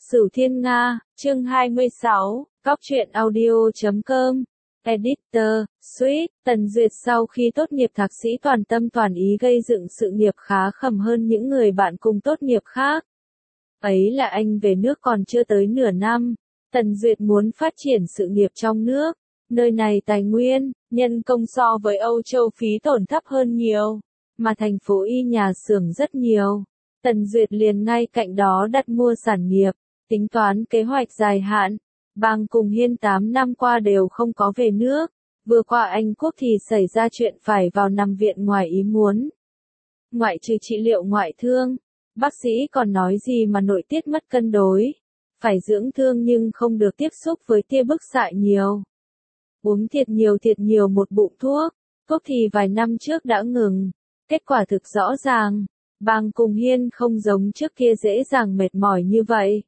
Sửu Thiên Nga, chương 26, Cóc truyện audio.com, Editor, Sweet, Tần Duyệt sau khi tốt nghiệp thạc sĩ toàn tâm toàn ý gây dựng sự nghiệp khá khẩm hơn những người bạn cùng tốt nghiệp khác. Ấy là anh về nước còn chưa tới nửa năm, Tần Duyệt muốn phát triển sự nghiệp trong nước, nơi này tài nguyên, nhân công so với Âu Châu phí tổn thấp hơn nhiều, mà thành phố Y nhà xưởng rất nhiều. Tần Duyệt liền ngay cạnh đó đặt mua sản nghiệp, tính toán kế hoạch dài hạn. Bang cùng Hiên 8 năm qua đều không có về nước, vừa qua Anh Quốc thì xảy ra chuyện phải vào nằm viện ngoài ý muốn. Ngoại trừ trị liệu ngoại thương, bác sĩ còn nói gì mà nội tiết mất cân đối, phải dưỡng thương nhưng không được tiếp xúc với tia bức xạ nhiều. Uống thiệt nhiều một bụng thuốc thì vài năm trước đã ngừng, kết quả thực rõ ràng, Bang cùng Hiên không giống trước kia dễ dàng mệt mỏi như vậy.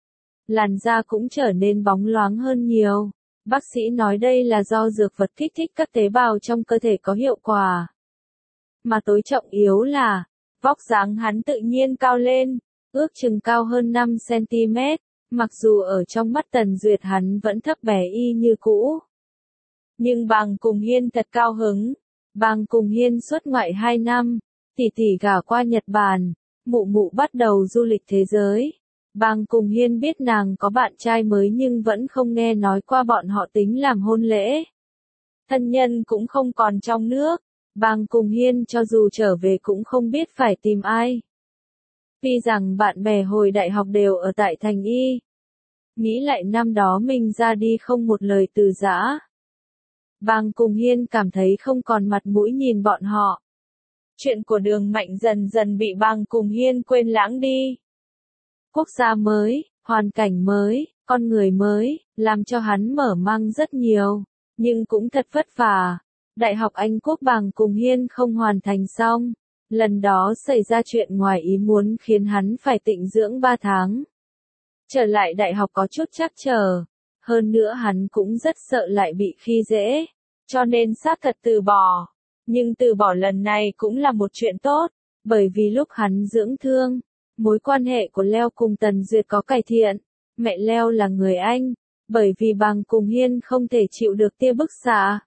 Làn da cũng trở nên bóng loáng hơn nhiều. Bác sĩ nói đây là do dược vật kích thích các tế bào trong cơ thể có hiệu quả. Mà tối trọng yếu là, vóc dáng hắn tự nhiên cao lên, ước chừng cao hơn 5 cm, mặc dù ở trong mắt Tần Duyệt hắn vẫn thấp bé y như cũ. Nhưng Bang cùng Hiên thật cao hứng. Bang cùng Hiên xuất ngoại 2 năm, tỷ gả qua Nhật Bản, mụ bắt đầu du lịch thế giới. Bang cùng Hiên biết nàng có bạn trai mới nhưng vẫn không nghe nói qua bọn họ tính làm hôn lễ. Thân nhân cũng không còn trong nước, Bang cùng Hiên cho dù trở về cũng không biết phải tìm ai. Tuy rằng bạn bè hồi đại học đều ở tại thành Y. Nghĩ lại năm đó mình ra đi không một lời từ giã. Bang cùng Hiên cảm thấy không còn mặt mũi nhìn bọn họ. Chuyện của Đường Mạnh dần dần bị Bang cùng Hiên quên lãng đi. Quốc gia mới, hoàn cảnh mới, con người mới, làm cho hắn mở mang rất nhiều, nhưng cũng thật vất vả. Đại học Anh Quốc Bang cùng Hiên không hoàn thành xong. Lần đó xảy ra chuyện ngoài ý muốn khiến hắn phải tịnh dưỡng 3 tháng. Trở lại đại học có chút trắc trở. Hơn nữa hắn cũng rất sợ lại bị khi dễ. Cho nên xác thật từ bỏ. Nhưng từ bỏ lần này cũng là một chuyện tốt. Bởi vì lúc hắn dưỡng thương, mối quan hệ của Leo cùng Tần Duyệt có cải thiện. Mẹ Leo là người Anh. Bởi vì Bang cùng Hiên không thể chịu được tia bức xạ.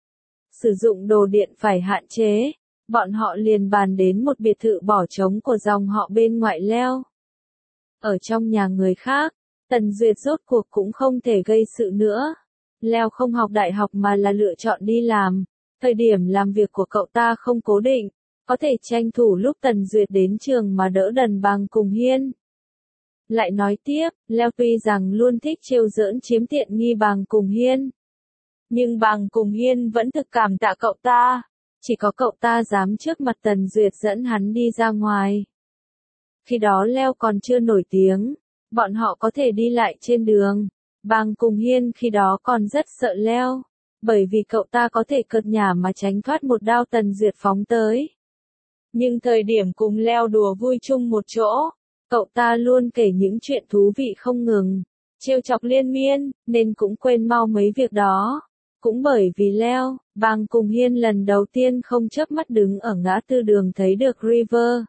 Sử dụng đồ điện phải hạn chế. Bọn họ liền bàn đến một biệt thự bỏ trống của dòng họ bên ngoại Leo. Ở trong nhà người khác, Tần Duyệt rốt cuộc cũng không thể gây sự nữa. Leo không học đại học mà là lựa chọn đi làm. Thời điểm làm việc của cậu ta không cố định, có thể tranh thủ lúc Tần Duyệt đến trường mà đỡ đần Bang cùng Hiên. Lại nói tiếp, Leo tuy rằng luôn thích trêu giỡn chiếm tiện nghi Bang cùng Hiên. Nhưng Bang cùng Hiên vẫn thực cảm tạ cậu ta. Chỉ có cậu ta dám trước mặt Tần Duyệt dẫn hắn đi ra ngoài. Khi đó Leo còn chưa nổi tiếng, bọn họ có thể đi lại trên đường. Bang cùng Hiên khi đó còn rất sợ Leo, bởi vì cậu ta có thể cợt nhả mà tránh thoát một đao Tần Duyệt phóng tới. Nhưng thời điểm cùng Leo đùa vui chung một chỗ, cậu ta luôn kể những chuyện thú vị không ngừng, trêu chọc liên miên, nên cũng quên mau mấy việc đó. Cũng bởi vì Leo, Bang cùng Hiên lần đầu tiên không chớp mắt đứng ở ngã tư đường thấy được River.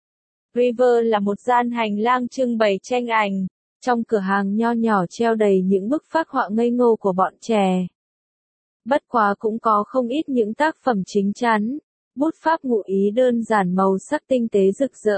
River là một gian hành lang trưng bày tranh ảnh, trong cửa hàng nho nhỏ treo đầy những bức phác họa ngây ngô của bọn trẻ. Bất quá cũng có không ít những tác phẩm chính chắn, bút pháp ngụ ý đơn giản màu sắc tinh tế rực rỡ.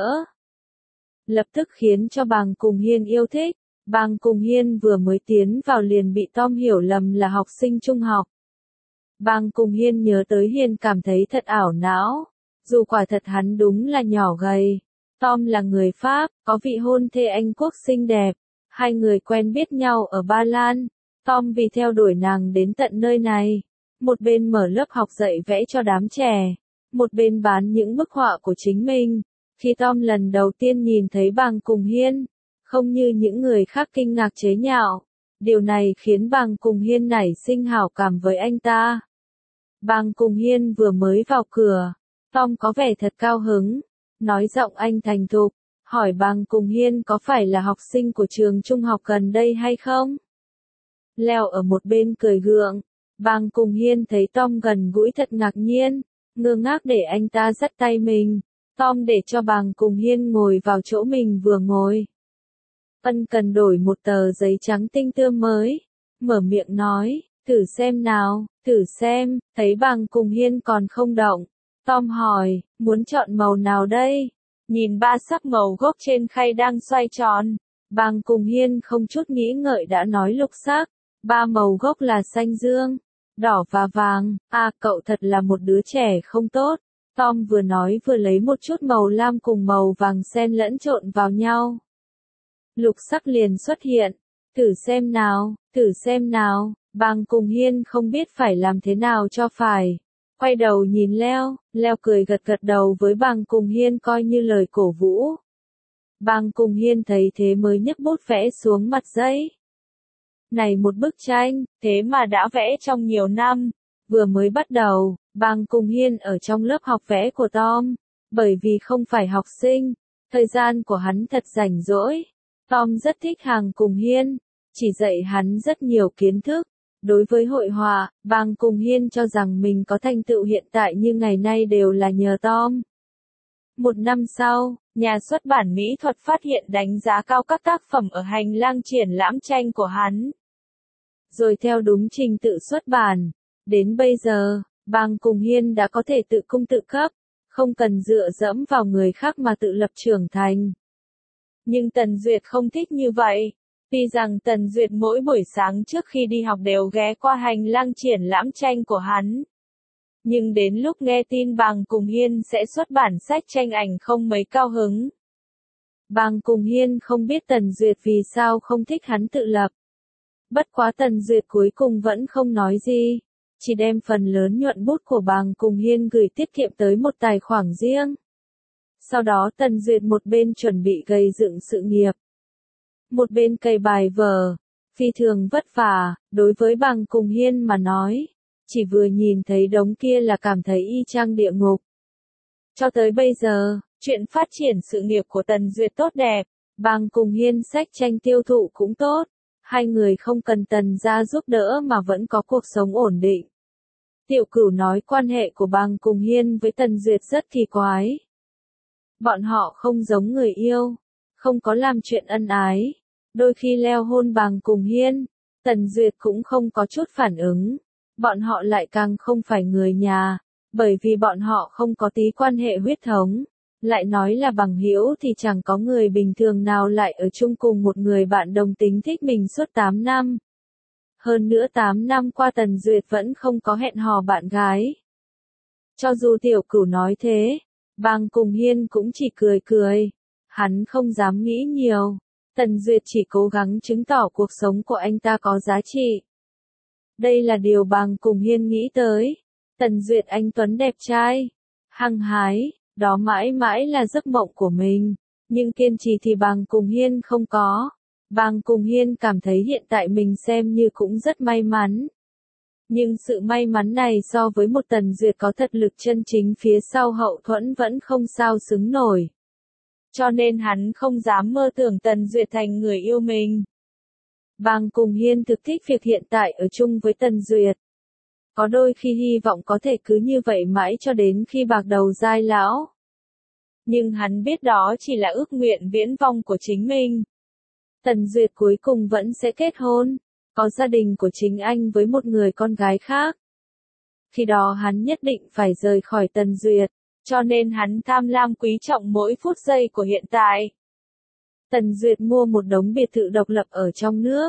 Lập tức khiến cho Bang cùng Hiên yêu thích. Bang cùng Hiên vừa mới tiến vào liền bị Tom hiểu lầm là học sinh trung học. Bang cùng Hiên nhớ tới Hiên cảm thấy thật ảo não. Dù quả thật hắn đúng là nhỏ gầy. Tom là người Pháp, có vị hôn thê Anh Quốc xinh đẹp. Hai người quen biết nhau ở Ba Lan. Tom vì theo đuổi nàng đến tận nơi này. Một bên mở lớp học dạy vẽ cho đám trẻ. Một bên bán những bức họa của chính mình. Khi Tom lần đầu tiên nhìn thấy Bang cùng Hiên, không như những người khác kinh ngạc chế nhạo. Điều này khiến Bang cùng Hiên nảy sinh hảo cảm với anh ta. Bang cùng Hiên vừa mới vào cửa, Tom có vẻ thật cao hứng, nói giọng anh thành thục, hỏi Bang cùng Hiên có phải là học sinh của trường trung học gần đây hay không? Leo ở một bên cười gượng, Bang cùng Hiên thấy Tom gần gũi thật ngạc nhiên, ngơ ngác để anh ta dắt tay mình. Tom để cho Bang cùng Hiên ngồi vào chỗ mình vừa ngồi. Ân cần đổi một tờ giấy trắng tinh tươm mới, mở miệng nói, thử xem nào, thử xem, thấy Bàng Cùng Hiên còn không động. Tom hỏi, muốn chọn màu nào đây? Nhìn ba sắc màu gốc trên khay đang xoay tròn, Bàng Cùng Hiên không chút nghĩ ngợi đã nói lục sắc. Ba màu gốc là xanh dương, đỏ và vàng. À, cậu thật là một đứa trẻ không tốt. Tom vừa nói vừa lấy một chút màu lam cùng màu vàng xen lẫn trộn vào nhau. Lục sắc liền xuất hiện. Thử xem nào, thử xem nào. Bàng Cùng Hiên không biết phải làm thế nào cho phải. Quay đầu nhìn Leo, Leo cười gật gật đầu với Bàng Cùng Hiên coi như lời cổ vũ. Bàng Cùng Hiên thấy thế mới nhấc bút vẽ xuống mặt giấy. Này một bức tranh, thế mà đã vẽ trong nhiều năm. Vừa mới bắt đầu, Bàng Cùng Hiên ở trong lớp học vẽ của Tom. Bởi vì không phải học sinh, thời gian của hắn thật rảnh rỗi. Tom rất thích Bàng Cùng Hiên, chỉ dạy hắn rất nhiều kiến thức. Đối với hội họa, Bàng Cùng Hiên cho rằng mình có thành tựu hiện tại như ngày nay đều là nhờ Tom. Một năm sau, nhà xuất bản mỹ thuật phát hiện đánh giá cao các tác phẩm ở hành lang triển lãm tranh của hắn. Rồi theo đúng trình tự xuất bản, đến bây giờ, Bàng Cùng Hiên đã có thể tự cung tự cấp, không cần dựa dẫm vào người khác mà tự lập trưởng thành. Nhưng Tần Duyệt không thích như vậy. Tuy rằng Tần Duyệt mỗi buổi sáng trước khi đi học đều ghé qua hành lang triển lãm tranh của hắn. Nhưng đến lúc nghe tin Bàng Cùng Hiên sẽ xuất bản sách tranh ảnh không mấy cao hứng. Bàng Cùng Hiên không biết Tần Duyệt vì sao không thích hắn tự lập. Bất quá Tần Duyệt cuối cùng vẫn không nói gì, chỉ đem phần lớn nhuận bút của Bàng Cùng Hiên gửi tiết kiệm tới một tài khoản riêng. Sau đó Tần Duyệt một bên chuẩn bị gây dựng sự nghiệp, một bên cày bài vở, phi thường vất vả. Đối với Bàng Cùng Hiên mà nói, chỉ vừa nhìn thấy đống kia là cảm thấy y chang địa ngục. Cho tới bây giờ, chuyện phát triển sự nghiệp của Tần Duyệt tốt đẹp, Bàng Cùng Hiên sách tranh tiêu thụ cũng tốt, hai người không cần Tần gia giúp đỡ mà vẫn có cuộc sống ổn định. Tiểu Cửu nói quan hệ của Bàng Cùng Hiên với Tần Duyệt rất kỳ quái. Bọn họ không giống người yêu, không có làm chuyện ân ái. Đôi khi Leo hôn Bàng Cùng Hiên, Tần Duyệt cũng không có chút phản ứng. Bọn họ lại càng không phải người nhà, bởi vì bọn họ không có tí quan hệ huyết thống. Lại nói là bằng hữu thì chẳng có người bình thường nào lại ở chung cùng một người bạn đồng tính thích mình suốt 8 năm. Hơn nữa 8 năm qua Tần Duyệt vẫn không có hẹn hò bạn gái. Cho dù Tiểu Cửu nói thế, Bàng Cùng Hiên cũng chỉ cười cười. Hắn không dám nghĩ nhiều. Tần Duyệt chỉ cố gắng chứng tỏ cuộc sống của anh ta có giá trị. Đây là điều Bàng Cùng Hiên nghĩ tới. Tần Duyệt anh tuấn đẹp trai, hăng hái, đó mãi mãi là giấc mộng của mình. Nhưng kiên trì thì Bàng Cùng Hiên không có. Bàng Cùng Hiên cảm thấy hiện tại mình xem như cũng rất may mắn. Nhưng sự may mắn này so với một Tần Duyệt có thật lực chân chính phía sau hậu thuẫn vẫn không sao xứng nổi. Cho nên hắn không dám mơ tưởng Tần Duyệt thành người yêu mình. Bàng Cùng Hiên thực thích việc hiện tại ở chung với Tần Duyệt. Có đôi khi hy vọng có thể cứ như vậy mãi cho đến khi bạc đầu dai lão. Nhưng hắn biết đó chỉ là ước nguyện viễn vông của chính mình. Tần Duyệt cuối cùng vẫn sẽ kết hôn, có gia đình của chính anh với một người con gái khác. Khi đó hắn nhất định phải rời khỏi Tần Duyệt, cho nên hắn tham lam quý trọng mỗi phút giây của hiện tại. Tần Duyệt mua một đống biệt thự độc lập ở trong nước.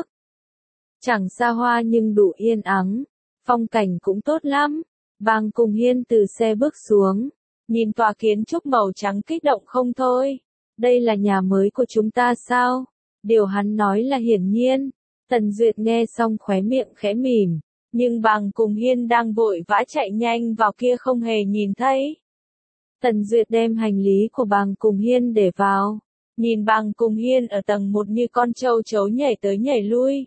Chẳng xa hoa nhưng đủ yên ắng, phong cảnh cũng tốt lắm. Bàng Cùng Hiên từ xe bước xuống, nhìn tòa kiến trúc màu trắng kích động không thôi. Đây là nhà mới của chúng ta sao? Điều hắn nói là hiển nhiên. Tần Duyệt nghe xong khóe miệng khẽ mỉm, nhưng Bàng Cùng Hiên đang vội vã chạy nhanh vào kia không hề nhìn thấy. Tần Duyệt đem hành lý của Bàng Cùng Hiên để vào, nhìn Bàng Cùng Hiên ở tầng 1 như con trâu chấu nhảy tới nhảy lui.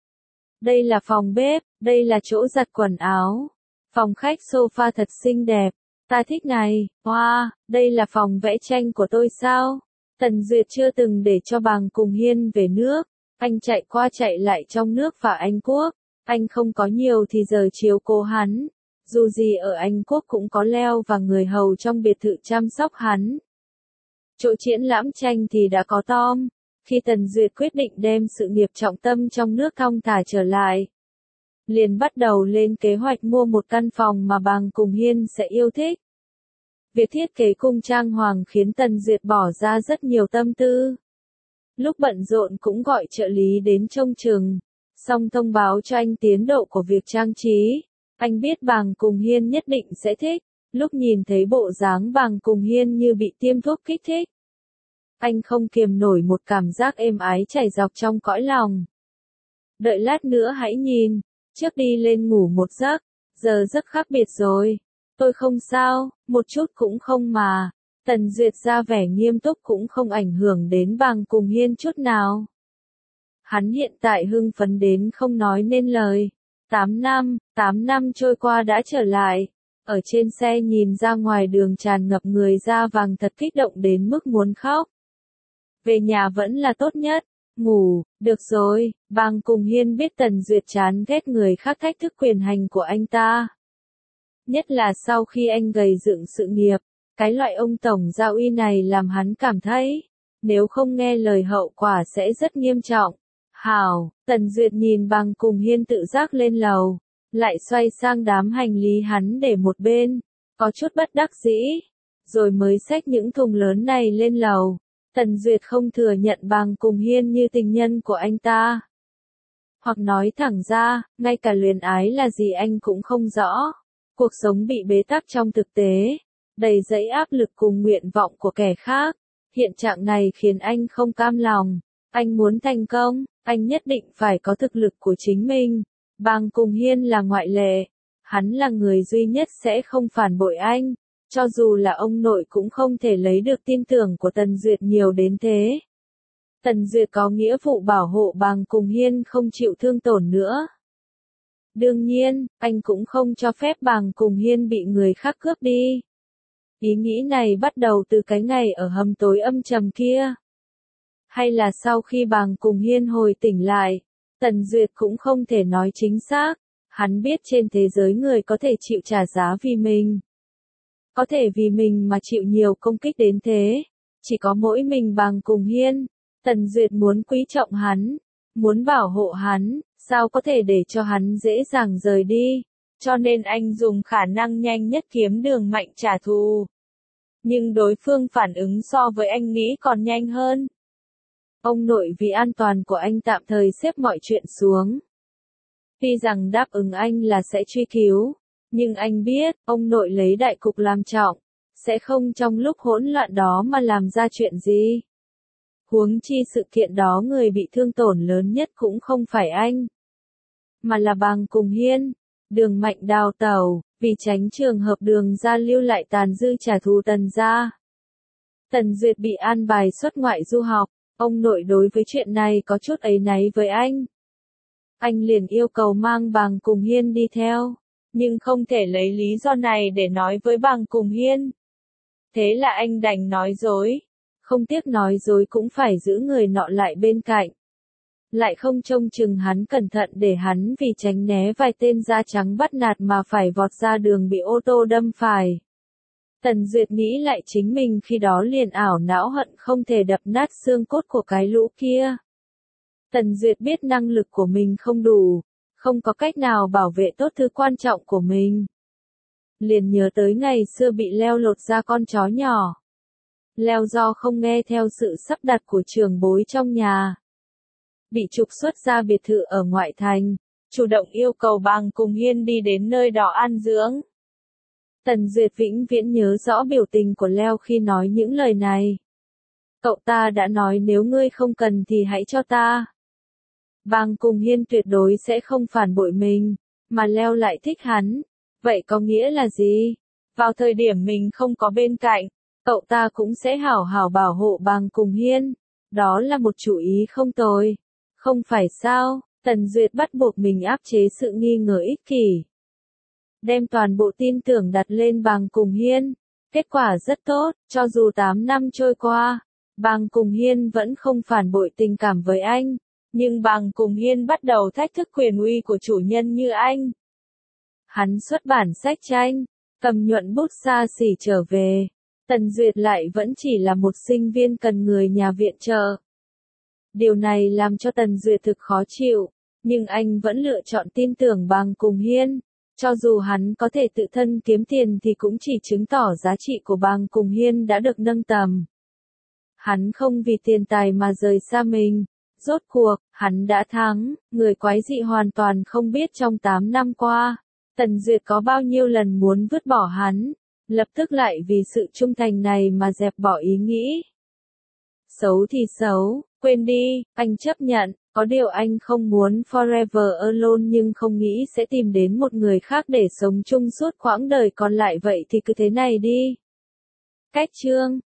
Đây là phòng bếp, đây là chỗ giặt quần áo. Phòng khách sofa thật xinh đẹp, ta thích này. Wow, đây là phòng vẽ tranh của tôi sao? Tần Duyệt chưa từng để cho Bàng Cùng Hiên về nước. Anh chạy qua chạy lại trong nước và Anh Quốc. Anh không có nhiều thì giờ chiếu cố hắn. Dù gì ở Anh Quốc cũng có Leo và người hầu trong biệt thự chăm sóc hắn. Chỗ triển lãm tranh thì đã có Tom. Khi Tần Duyệt quyết định đem sự nghiệp trọng tâm trong nước thong thả trở lại, liền bắt đầu lên kế hoạch mua một căn phòng mà Bàng Cùng Hiên sẽ yêu thích. Việc thiết kế cung trang hoàng khiến Tần Duyệt bỏ ra rất nhiều tâm tư. Lúc bận rộn cũng gọi trợ lý đến trông chừng, xong thông báo cho anh tiến độ của việc trang trí. Anh biết Bàng Cùng Hiên nhất định sẽ thích, lúc nhìn thấy bộ dáng Bàng Cùng Hiên như bị tiêm thuốc kích thích. Anh không kiềm nổi một cảm giác êm ái chảy dọc trong cõi lòng. Đợi lát nữa hãy nhìn, trước đi lên ngủ một giấc, giờ giấc khác biệt rồi. Tôi không sao, một chút cũng không mà. Tần Duyệt ra vẻ nghiêm túc cũng không ảnh hưởng đến Bàng Cùng Hiên chút nào. Hắn hiện tại hưng phấn đến không nói nên lời. 8 năm trôi qua đã trở lại. Ở trên xe nhìn ra ngoài đường tràn ngập người da vàng thật kích động đến mức muốn khóc. Về nhà vẫn là tốt nhất. Ngủ, được rồi. Bàng Cùng Hiên biết Tần Duyệt chán ghét người khác thách thức quyền hành của anh ta. Nhất là sau khi anh gầy dựng sự nghiệp, cái loại ông tổng gia uy này làm hắn cảm thấy, nếu không nghe lời hậu quả sẽ rất nghiêm trọng. Hảo, Tần Duyệt nhìn Bàng Cùng Hiên tự giác lên lầu, lại xoay sang đám hành lý hắn để một bên, có chút bất đắc dĩ, rồi mới xách những thùng lớn này lên lầu. Tần Duyệt không thừa nhận Bàng Cùng Hiên như tình nhân của anh ta. Hoặc nói thẳng ra, ngay cả luyến ái là gì anh cũng không rõ. Cuộc sống bị bế tắc trong thực tế, đầy dẫy áp lực cùng nguyện vọng của kẻ khác. Hiện trạng này khiến anh không cam lòng. Anh muốn thành công, anh nhất định phải có thực lực của chính mình. Bàng Cùng Hiên là ngoại lệ. Hắn là người duy nhất sẽ không phản bội anh. Cho dù là ông nội cũng không thể lấy được tin tưởng của Tần Duyệt nhiều đến thế. Tần Duyệt có nghĩa vụ bảo hộ Bàng Cùng Hiên không chịu thương tổn nữa. Đương nhiên, anh cũng không cho phép Bàng Cùng Hiên bị người khác cướp đi. Ý nghĩ này bắt đầu từ cái ngày ở hầm tối âm trầm kia. Hay là sau khi Bàng Cùng Hiên hồi tỉnh lại, Tần Duyệt cũng không thể nói chính xác. Hắn biết trên thế giới người có thể chịu trả giá vì mình. Có thể vì mình mà chịu nhiều công kích đến thế. Chỉ có mỗi mình Bàng Cùng Hiên. Tần Duyệt muốn quý trọng hắn, muốn bảo hộ hắn, sao có thể để cho hắn dễ dàng rời đi. Cho nên anh dùng khả năng nhanh nhất kiếm đường mạnh trả thù. Nhưng đối phương phản ứng so với anh nghĩ còn nhanh hơn. Ông nội vì an toàn của anh tạm thời xếp mọi chuyện xuống. Tuy rằng đáp ứng anh là sẽ truy cứu, nhưng anh biết, ông nội lấy đại cục làm trọng, sẽ không trong lúc hỗn loạn đó mà làm ra chuyện gì. Huống chi sự kiện đó người bị thương tổn lớn nhất cũng không phải anh, mà là Bàng Cùng Hiên. Đường Mạnh đào tẩu, vì tránh trường hợp Đường gia lưu lại tàn dư trả thù Tần gia. Tần Duyệt bị an bài xuất ngoại du học, ông nội đối với chuyện này có chút áy náy với anh. Anh liền yêu cầu mang Bàng Cùng Hiên đi theo, nhưng không thể lấy lý do này để nói với Bàng Cùng Hiên. Thế là anh đành nói dối, không tiếc nói dối cũng phải giữ người nọ lại bên cạnh. Lại không trông chừng hắn cẩn thận để hắn vì tránh né vài tên da trắng bắt nạt mà phải vọt ra đường bị ô tô đâm phải. Tần Duyệt nghĩ lại chính mình khi đó liền ảo não hận không thể đập nát xương cốt của cái lũ kia. Tần Duyệt biết năng lực của mình không đủ, không có cách nào bảo vệ tốt thứ quan trọng của mình. Liền nhớ tới ngày xưa bị Leo lột ra con chó nhỏ. Leo do không nghe theo sự sắp đặt của trưởng bối trong nhà, bị trục xuất ra biệt thự ở ngoại thành, chủ động yêu cầu Bàng Cùng Hiên đi đến nơi đó an dưỡng. Tần Duyệt vĩnh viễn nhớ rõ biểu tình của Leo khi nói những lời này. Cậu ta đã nói nếu ngươi không cần thì hãy cho ta. Bàng Cùng Hiên tuyệt đối sẽ không phản bội mình, mà Leo lại thích hắn. Vậy có nghĩa là gì? Vào thời điểm mình không có bên cạnh, cậu ta cũng sẽ hảo hảo bảo hộ Bàng Cùng Hiên. Đó là một chủ ý không tồi. Không phải sao? Tần Duyệt bắt buộc mình áp chế sự nghi ngờ ích kỷ, đem toàn bộ tin tưởng đặt lên Bàng Cùng Hiên. Kết quả rất tốt, cho dù 8 năm trôi qua, Bàng Cùng Hiên vẫn không phản bội tình cảm với anh, nhưng Bàng Cùng Hiên bắt đầu thách thức quyền uy của chủ nhân như anh. Hắn xuất bản sách tranh, cầm nhuận bút xa xỉ trở về. Tần Duyệt lại vẫn chỉ là một sinh viên cần người nhà viện trợ. Điều này làm cho Tần Duyệt thực khó chịu, nhưng anh vẫn lựa chọn tin tưởng Bàng Cùng Hiên. Cho dù hắn có thể tự thân kiếm tiền thì cũng chỉ chứng tỏ giá trị của Bàng Cùng Hiên đã được nâng tầm. Hắn không vì tiền tài mà rời xa mình. Rốt cuộc, hắn đã thắng, người quái dị hoàn toàn không biết trong 8 năm qua, Tần Duyệt có bao nhiêu lần muốn vứt bỏ hắn, lập tức lại vì sự trung thành này mà dẹp bỏ ý nghĩ. Xấu thì xấu, quên đi, anh chấp nhận, có điều anh không muốn forever alone nhưng không nghĩ sẽ tìm đến một người khác để sống chung suốt quãng đời còn lại vậy thì cứ thế này đi. Cách chương